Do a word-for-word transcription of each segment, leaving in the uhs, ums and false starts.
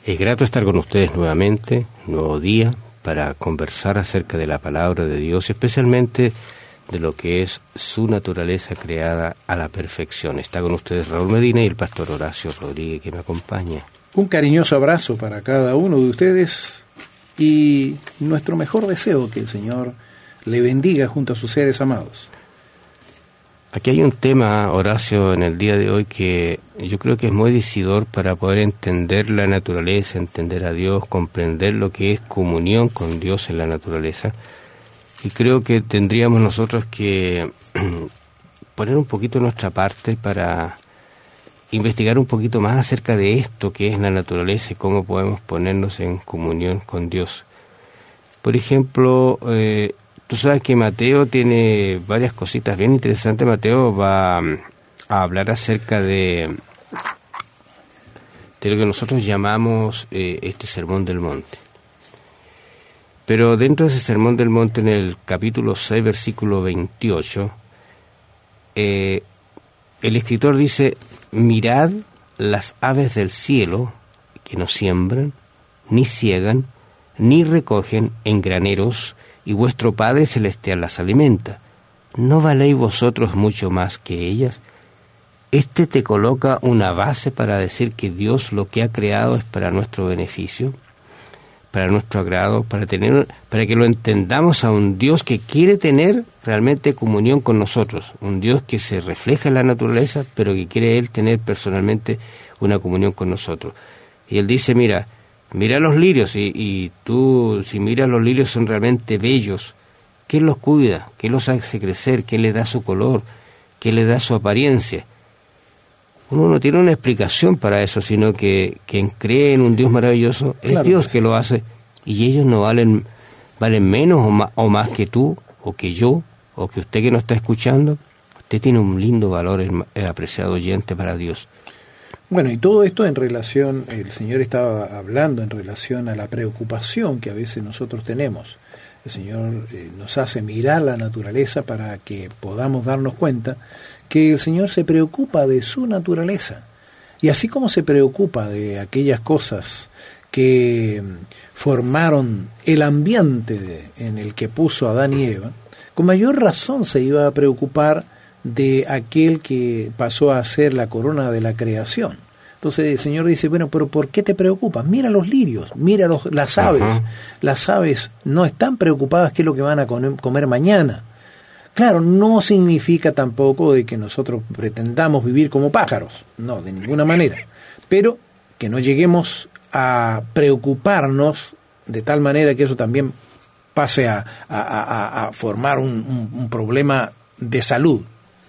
Es grato estar con ustedes nuevamente, nuevo día, para conversar acerca de la palabra de Dios, especialmente de lo que es su naturaleza creada a la perfección. Está con ustedes Raúl Medina y el pastor Horacio Rodríguez, que me acompaña. Un cariñoso abrazo para cada uno de ustedes y nuestro mejor deseo, que el Señor le bendiga junto a sus seres amados. Aquí hay un tema, Horacio, en el día de hoy que yo creo que es muy decidor para poder entender la naturaleza, entender a Dios, comprender lo que es comunión con Dios en la naturaleza. Y creo que tendríamos nosotros que poner un poquito nuestra parte para investigar un poquito más acerca de esto que es la naturaleza y cómo podemos ponernos en comunión con Dios. Por ejemplo, eh, tú sabes que Mateo tiene varias cositas bien interesantes. Mateo va a hablar acerca de, de lo que nosotros llamamos eh, este Sermón del Monte. Pero dentro de ese Sermón del Monte, en el capítulo seis, versículo veintiocho, eh, el escritor dice: mirad las aves del cielo, que no siembran, ni ciegan, ni recogen en graneros, y vuestro Padre Celestial las alimenta. ¿No valéis vosotros mucho más que ellas? Este te coloca una base para decir que Dios lo que ha creado es para nuestro beneficio, para nuestro agrado, para tener, para que lo entendamos a un Dios que quiere tener realmente comunión con nosotros, un Dios que se refleja en la naturaleza, pero que quiere Él tener personalmente una comunión con nosotros. Y Él dice, mira, mira los lirios, y, y tú, si miras los lirios, son realmente bellos. ¿Quién los cuida? ¿Quién los hace crecer? ¿Quién les da su color? ¿Quién les da su apariencia? Uno no tiene una explicación para eso, sino que quien cree en un Dios maravilloso es claro, Dios que lo hace, y ellos no valen valen menos o más, o más que tú, o que yo, o que usted que nos está escuchando. Usted tiene un lindo valor, eh, apreciado oyente, para Dios. Bueno, y todo esto en relación, el Señor estaba hablando en relación a la preocupación que a veces nosotros tenemos. El Señor eh, nos hace mirar la naturaleza para que podamos darnos cuenta que el Señor se preocupa de su naturaleza. Y así como se preocupa de aquellas cosas que formaron el ambiente de, en el que puso a Adán y Eva, con mayor razón se iba a preocupar de aquel que pasó a ser la corona de la creación. Entonces el Señor dice, bueno, pero ¿por qué te preocupas? Mira los lirios, mira los, las aves. Uh-huh. Las aves no están preocupadas qué es lo que van a comer mañana. Claro, no significa tampoco de que nosotros pretendamos vivir como pájaros, no, de ninguna manera, pero que no lleguemos a preocuparnos de tal manera que eso también pase a, a, a, a formar un, un, un problema de salud.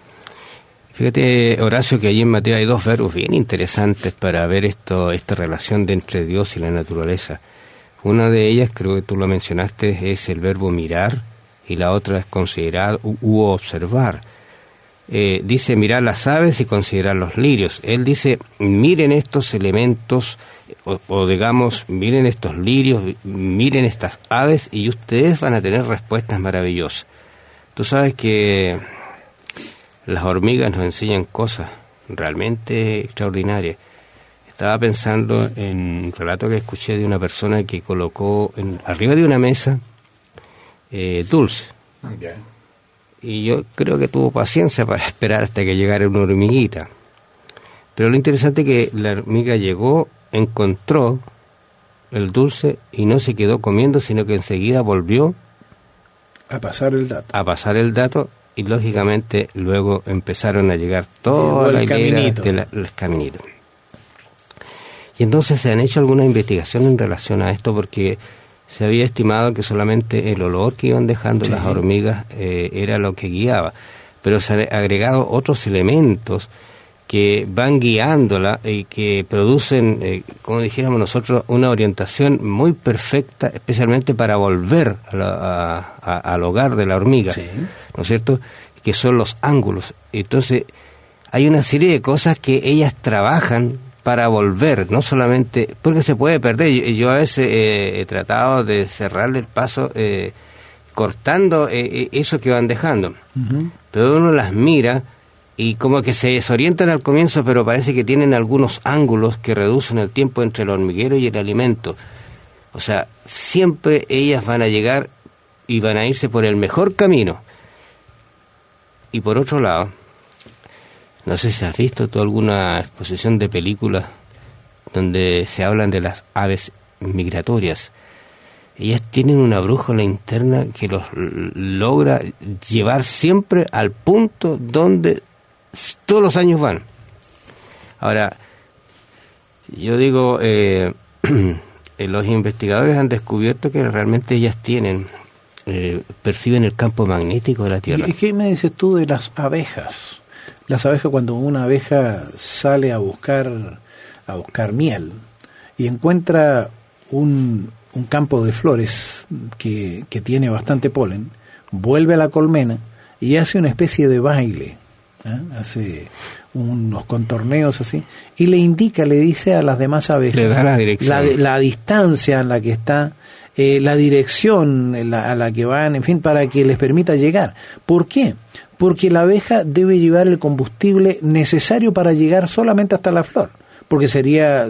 Fíjate, Horacio, que allí en Mateo hay dos verbos bien interesantes para ver esto, esta relación de entre Dios y la naturaleza. Una de ellas, creo que tú lo mencionaste, es el verbo mirar, y la otra es considerar u, u observar. Eh, dice mirar las aves y considerar los lirios. Él dice, miren estos elementos, o, o digamos, miren estos lirios, miren estas aves, y ustedes van a tener respuestas maravillosas. Tú sabes que las hormigas nos enseñan cosas realmente extraordinarias. Estaba pensando en un relato que escuché de una persona que colocó en, arriba de una mesa eh, dulce. Okay. Y yo creo que tuvo paciencia para esperar hasta que llegara una hormiguita. Pero lo interesante es que la hormiga llegó, encontró el dulce y no se quedó comiendo, sino que enseguida volvió a pasar el dato. A pasar el dato. Y lógicamente luego empezaron a llegar toda la hilera de la, los caminitos. Y entonces se han hecho algunas investigaciones en relación a esto, porque se había estimado que solamente el olor que iban dejando sí. las hormigas eh, era lo que guiaba. Pero se han agregado otros elementos que van guiándola y que producen, eh, como dijéramos nosotros, una orientación muy perfecta, especialmente para volver a la, a, a, al hogar de la hormiga, sí. ¿no es cierto?, que son los ángulos. Entonces, hay una serie de cosas que ellas trabajan para volver, no solamente, porque se puede perder. Yo, yo a veces eh, he tratado de cerrarle el paso eh, cortando eh, eso que van dejando, uh-huh. pero uno las mira y como que se desorientan al comienzo, pero parece que tienen algunos ángulos que reducen el tiempo entre el hormiguero y el alimento. O sea, siempre ellas van a llegar y van a irse por el mejor camino. Y por otro lado, no sé si has visto tú alguna exposición de películas donde se hablan de las aves migratorias. Ellas tienen una brújula interna que los logra llevar siempre al punto donde todos los años van. Ahora, yo digo, eh, los investigadores han descubierto que realmente ellas tienen, eh, perciben el campo magnético de la Tierra. ¿Y qué me dices tú de las abejas? Las abejas, cuando una abeja sale a buscar, a buscar miel y encuentra un, un campo de flores que, que tiene bastante polen, vuelve a la colmena y hace una especie de baile, ¿eh? Hace unos contorneos así, y le indica, le dice a las demás abejas, le da la dirección, la, la distancia en la que está, eh, la dirección en la, a la que van, en fin, para que les permita llegar. ¿Por qué? Porque la abeja debe llevar el combustible necesario para llegar solamente hasta la flor, porque sería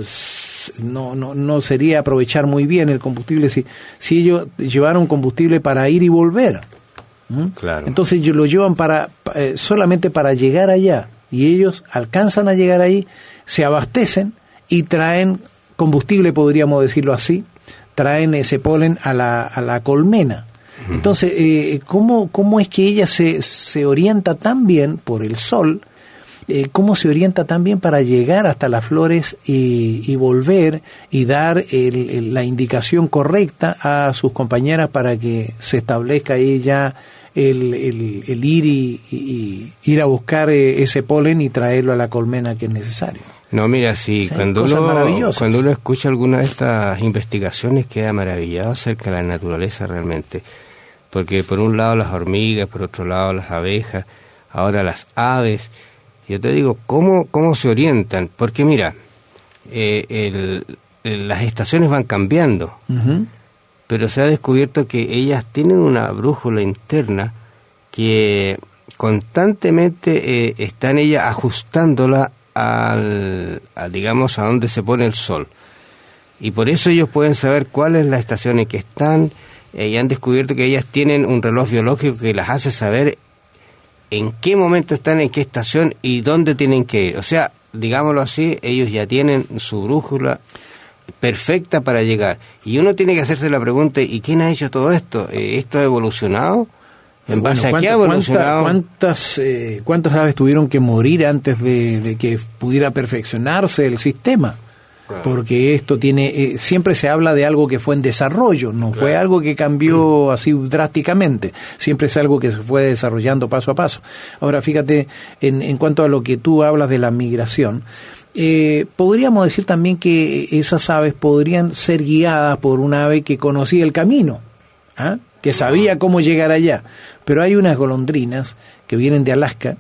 no no no sería aprovechar muy bien el combustible si si ellos llevaran combustible para ir y volver. ¿Mm? Claro. Entonces lo llevan para eh, solamente para llegar allá, y ellos alcanzan a llegar ahí, se abastecen y traen combustible, podríamos decirlo así, traen ese polen a la a la colmena. Entonces, eh, ¿cómo, ¿cómo es que ella se, se orienta tan bien por el sol? Eh, ¿Cómo se orienta tan bien para llegar hasta las flores y, y volver y dar el, el, la indicación correcta a sus compañeras para que se establezca ahí ya el, el, el ir y, y, y ir a buscar ese polen y traerlo a la colmena que es necesario? No, mira, sí, sí cuando, uno, cuando uno escucha alguna de estas investigaciones queda maravillado acerca de la naturaleza realmente. Porque por un lado las hormigas, por otro lado las abejas, ahora las aves. Yo te digo, ¿cómo, cómo se orientan? Porque mira, eh, el, el, las estaciones van cambiando, uh-huh. pero se ha descubierto que ellas tienen una brújula interna que constantemente eh, están ellas ajustándola al, a, digamos, a donde se pone el sol. Y por eso ellos pueden saber cuál es la estación en que están. Eh, y han descubierto que ellas tienen un reloj biológico que las hace saber en qué momento están, en qué estación y dónde tienen que ir. O sea, digámoslo así, ellos ya tienen su brújula perfecta para llegar. Y uno tiene que hacerse la pregunta, ¿y quién ha hecho todo esto? Eh, ¿Esto ha evolucionado? ¿En base bueno, a qué ha evolucionado? ¿Cuántas, eh, cuántas aves tuvieron que morir antes de, de que pudiera perfeccionarse el sistema? Porque esto tiene, eh, siempre se habla de algo que fue en desarrollo, no claro. fue algo que cambió así drásticamente, siempre es algo que se fue desarrollando paso a paso. Ahora fíjate, en, en cuanto a lo que tú hablas de la migración, eh, podríamos decir también que esas aves podrían ser guiadas por un ave que conocía el camino, ¿ah? que sabía cómo llegar allá, pero hay unas golondrinas que vienen de Alaska,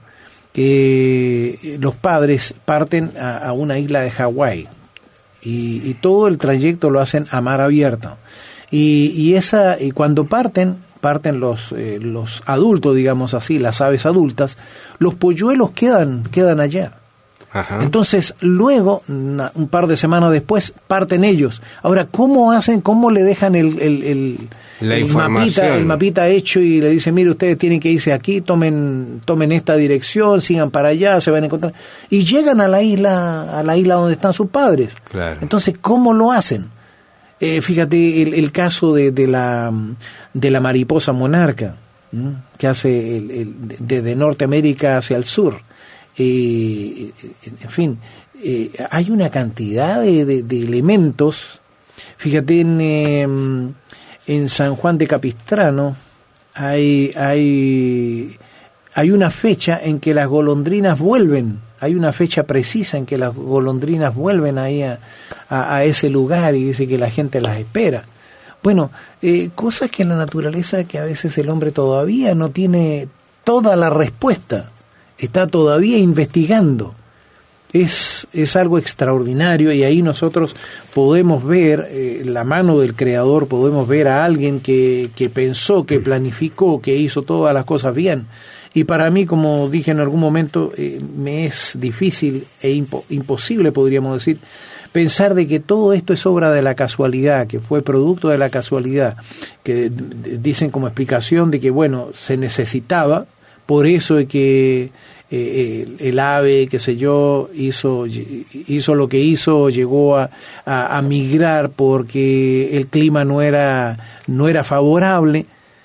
que los padres parten a, a una isla de Hawái, Y, y todo el trayecto lo hacen a mar abierto, y, y esa y cuando parten parten los eh, los adultos, digamos así, las aves adultas, los polluelos quedan quedan allá. Ajá. Entonces luego una, un par de semanas después parten ellos. Ahora, ¿cómo hacen? ¿Cómo le dejan el el, el, el mapita el mapita hecho y le dicen, mire, ustedes tienen que irse aquí, tomen tomen esta dirección, sigan para allá, se van a encontrar, y llegan a la isla a la isla donde están sus padres? Claro. Entonces, ¿cómo lo hacen? Eh, fíjate el, el caso de, de la de la mariposa monarca, ¿no? que hace el, el, de, de Norteamérica hacia el sur. Eh, en fin, eh, hay una cantidad de, de, de elementos. Fíjate en, eh, en San Juan de Capistrano hay, hay, hay una fecha en que las golondrinas vuelven, hay una fecha precisa en que las golondrinas vuelven ahí a, a, a ese lugar, y dice que la gente las espera. Bueno, eh, cosas que en la naturaleza que a veces el hombre todavía no tiene toda la respuesta, está todavía investigando. Es, es algo extraordinario, y ahí nosotros podemos ver eh, la mano del Creador, podemos ver a alguien que, que pensó, que planificó, que hizo todas las cosas bien, Y para mí, como dije en algún momento, eh, me es difícil e impo- imposible, podríamos decir, pensar de que todo esto es obra de la casualidad, que fue producto de la casualidad, que d- dicen como explicación de que, bueno, se necesitaba, por eso es que eh, el, el ave, qué sé yo, hizo, hizo lo que hizo, llegó a, a, a migrar porque el clima no era, no era favorable,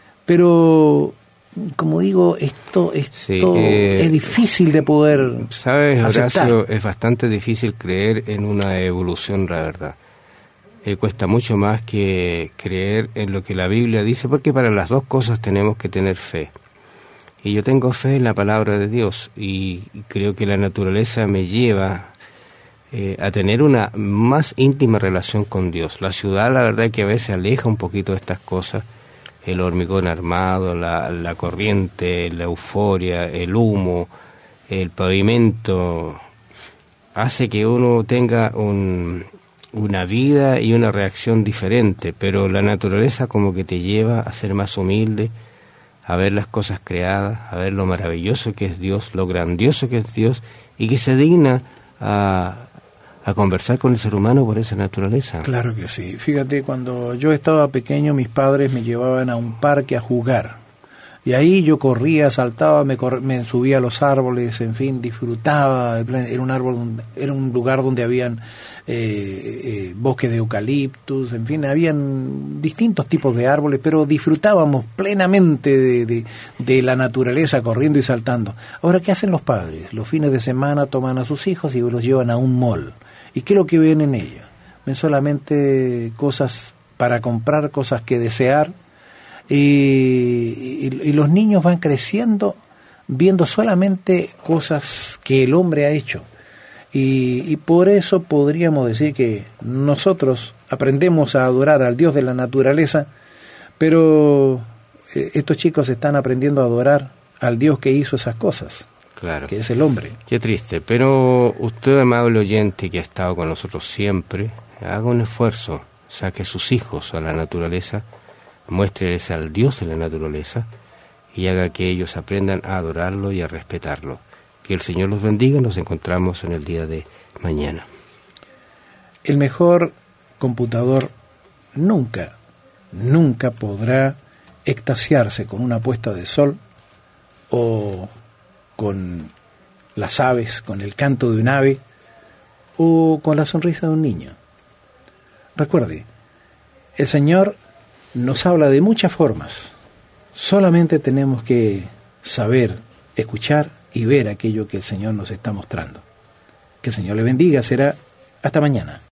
pero como digo, esto, esto Sí, eh, es difícil de poder ¿sabes, aceptar. Horacio? Es bastante difícil creer en una evolución, la verdad. Eh, cuesta mucho más que creer en lo que la Biblia dice, porque para las dos cosas tenemos que tener fe. Y yo tengo fe en la palabra de Dios, y creo que la naturaleza me lleva eh, a tener una más íntima relación con Dios. La ciudad, la verdad, es que a veces aleja un poquito de estas cosas. El hormigón armado, la, la corriente, la euforia, el humo, el pavimento, hace que uno tenga un, una vida y una reacción diferente, pero la naturaleza como que te lleva a ser más humilde, a ver las cosas creadas, a ver lo maravilloso que es Dios, lo grandioso que es Dios, y que se digna a... a conversar con el ser humano por esa naturaleza. Claro que sí. Fíjate, cuando yo estaba pequeño, mis padres me llevaban a un parque a jugar. Y ahí yo corría, saltaba, me, cor- me subía a los árboles, en fin, disfrutaba. Era un árbol, donde- era un lugar donde habían eh, eh, bosques de eucaliptus, en fin, habían distintos tipos de árboles, pero disfrutábamos plenamente de, de, de la naturaleza, corriendo y saltando. Ahora, ¿qué hacen los padres? Los fines de semana toman a sus hijos y los llevan a un mall. ¿Y qué es lo que ven en ellos? Ven solamente cosas para comprar, cosas que desear, y, y, y los niños van creciendo viendo solamente cosas que el hombre ha hecho. Y, y por eso podríamos decir que nosotros aprendemos a adorar al Dios de la naturaleza, pero eh, estos chicos están aprendiendo a adorar al Dios que hizo esas cosas. Claro. Que es el hombre. Qué triste, pero usted, amable oyente que ha estado con nosotros siempre, haga un esfuerzo, saque sus hijos a la naturaleza, muéstreles al Dios de la naturaleza y haga que ellos aprendan a adorarlo y a respetarlo. Que el Señor los bendiga, nos encontramos en el día de mañana. El mejor computador nunca, nunca podrá extasiarse con una puesta de sol o con las aves, con el canto de un ave o con la sonrisa de un niño. Recuerde, el Señor nos habla de muchas formas. Solamente tenemos que saber, escuchar y ver aquello que el Señor nos está mostrando. Que el Señor le bendiga. Será hasta mañana.